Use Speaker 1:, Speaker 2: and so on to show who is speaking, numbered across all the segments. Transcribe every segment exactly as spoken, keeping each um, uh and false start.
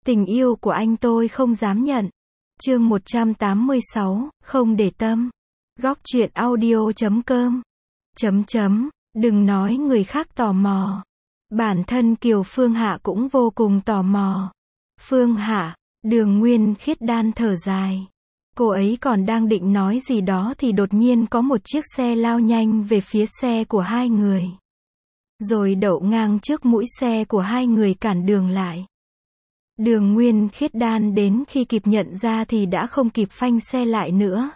Speaker 1: Tình yêu của anh tôi không dám nhận. Chương một trăm tám mươi sáu, không để tâm. Góc truyện audio chấm com. Chấm chấm, đừng nói người khác tò mò. Bản thân Kiều Phương Hạ cũng vô cùng tò mò. Phương Hạ, Đường Nguyên Khiết đan thở dài. Cô ấy còn đang định nói gì đó thì đột nhiên có một chiếc xe lao nhanh về phía xe của hai người. Rồi đậu ngang trước mũi xe của hai người cản đường lại. Đường Nguyên Khiết đan đến khi kịp nhận ra thì đã không kịp phanh xe lại nữa.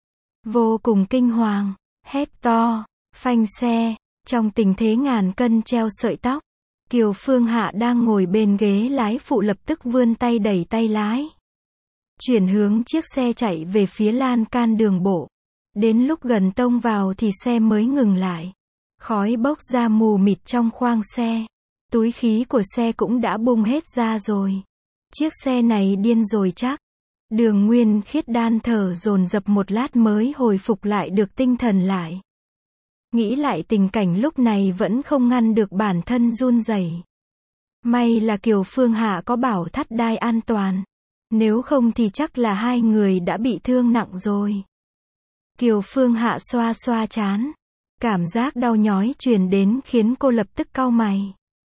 Speaker 1: Vô cùng kinh hoàng, hét to, phanh xe, trong tình thế ngàn cân treo sợi tóc. Kiều Phương Hạ đang ngồi bên ghế lái phụ lập tức vươn tay đẩy tay lái. Chuyển hướng chiếc xe chạy về phía lan can đường bộ. Đến lúc gần tông vào thì xe mới ngừng lại. Khói bốc ra mù mịt trong khoang xe. Túi khí của xe cũng đã bung hết ra rồi. Chiếc xe này điên rồi chắc. Đường Nguyên Khiết đan thở dồn dập một lát mới hồi phục lại được tinh thần lại. Nghĩ lại tình cảnh lúc này vẫn không ngăn được bản thân run rẩy. May là Kiều Phương Hạ có bảo thắt đai an toàn. Nếu không thì chắc là hai người đã bị thương nặng rồi. Kiều Phương Hạ xoa xoa trán. Cảm giác đau nhói truyền đến khiến cô lập tức cau mày.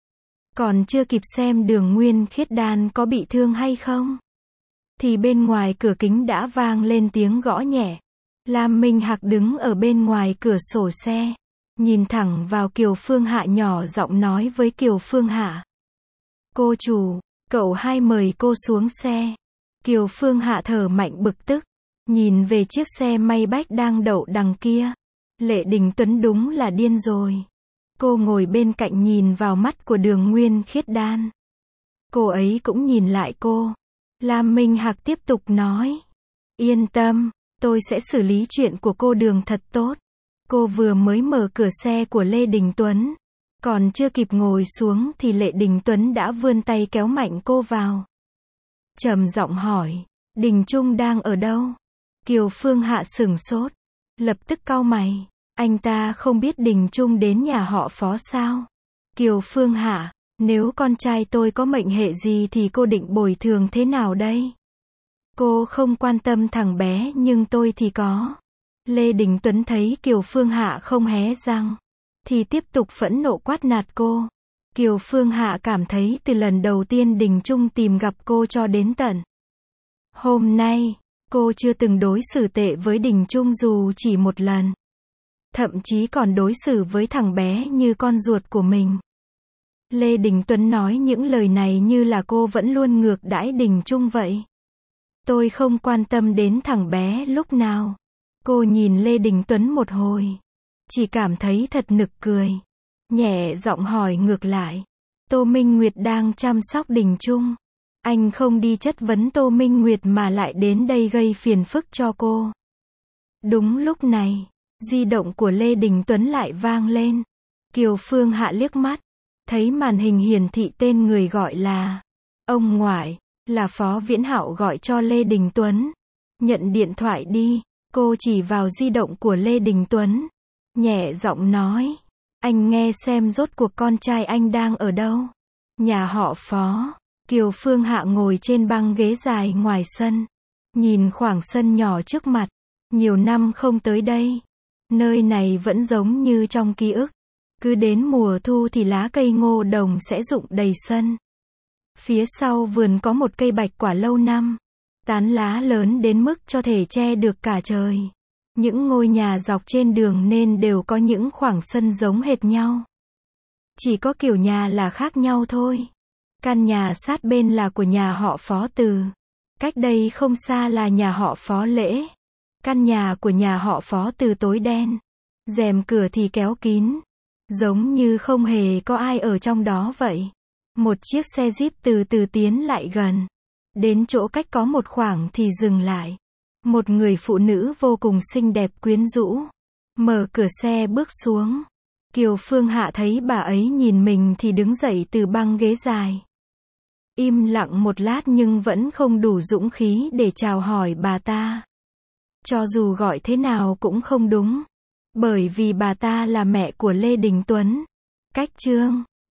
Speaker 1: Còn chưa kịp xem Đường Nguyên Khiết đan có bị thương hay không, thì bên ngoài cửa kính đã vang lên tiếng gõ nhẹ. Lam Minh Hạc đứng ở bên ngoài cửa sổ xe, nhìn thẳng vào Kiều Phương Hạ nhỏ giọng nói với Kiều Phương Hạ. Cô chủ, cậu hai mời cô xuống xe. Kiều Phương Hạ thở mạnh bực tức, nhìn về chiếc xe may bách đang đậu đằng kia. Lệ Đình Tuấn đúng là điên rồi. Cô ngồi bên cạnh nhìn vào mắt của Đường Nguyên Khiết đan. Cô ấy cũng nhìn lại cô. Lam Minh Hạc tiếp tục nói. Yên tâm, tôi sẽ xử lý chuyện của cô Đường thật tốt. Cô vừa mới mở cửa xe của Lê Đình Tuấn. Còn chưa kịp ngồi xuống thì Lệ Đình Tuấn đã vươn tay kéo mạnh cô vào. Trầm giọng hỏi. Đình Trung đang ở đâu? Kiều Phương Hạ sửng sốt. Lập tức cau mày. Anh ta không biết Đình Trung đến nhà họ Phó sao? Kiều Phương Hạ, nếu con trai tôi có mệnh hệ gì thì cô định bồi thường thế nào đây? Cô không quan tâm thằng bé nhưng tôi thì có. Lê Đình Tuấn thấy Kiều Phương Hạ không hé răng, thì tiếp tục phẫn nộ quát nạt cô. Kiều Phương Hạ cảm thấy từ lần đầu tiên Đình Trung tìm gặp cô cho đến tận hôm nay, cô chưa từng đối xử tệ với Đình Trung dù chỉ một lần. Thậm chí còn đối xử với thằng bé như con ruột của mình. Lê Đình Tuấn nói những lời này như là cô vẫn luôn ngược đãi Đình Trung vậy. Tôi không quan tâm đến thằng bé lúc nào. Cô nhìn Lê Đình Tuấn một hồi, chỉ cảm thấy thật nực cười. Nhẹ giọng hỏi ngược lại. Tô Minh Nguyệt đang chăm sóc Đình Trung. Anh không đi chất vấn Tô Minh Nguyệt mà lại đến đây gây phiền phức cho cô. Đúng lúc này, di động của Lê Đình Tuấn lại vang lên. Kiều Phương Hạ liếc mắt, thấy màn hình hiển thị tên người gọi là ông ngoại, là Phó Viễn Hạo gọi cho Lê Đình Tuấn. Nhận điện thoại đi, cô chỉ vào di động của Lê Đình Tuấn, nhẹ giọng nói. Anh nghe xem rốt cuộc con trai anh đang ở đâu? Nhà họ Phó. Kiều Phương Hạ ngồi trên băng ghế dài ngoài sân, nhìn khoảng sân nhỏ trước mặt. Nhiều năm không tới đây. Nơi này vẫn giống như trong ký ức. Cứ đến mùa thu thì lá cây ngô đồng sẽ rụng đầy sân. Phía sau vườn có một cây bạch quả lâu năm. Tán lá lớn đến mức cho thể che được cả trời. Những ngôi nhà dọc trên đường nên đều có những khoảng sân giống hệt nhau. Chỉ có kiểu nhà là khác nhau thôi. Căn nhà sát bên là của nhà họ Phó Từ. Cách đây không xa là nhà họ Phó Lễ. Căn nhà của nhà họ Phó Từ tối đen. Rèm cửa thì kéo kín. Giống như không hề có ai ở trong đó vậy. Một chiếc xe Jeep từ từ tiến lại gần. Đến chỗ cách có một khoảng thì dừng lại. Một người phụ nữ vô cùng xinh đẹp quyến rũ. Mở cửa xe bước xuống. Kiều Phương Hạ thấy bà ấy nhìn mình thì đứng dậy từ băng ghế dài. Im lặng một lát nhưng vẫn không đủ dũng khí để chào hỏi bà ta. Cho dù gọi thế nào cũng không đúng. Bởi vì bà ta là mẹ của Lê Đình Tuấn. Cách chương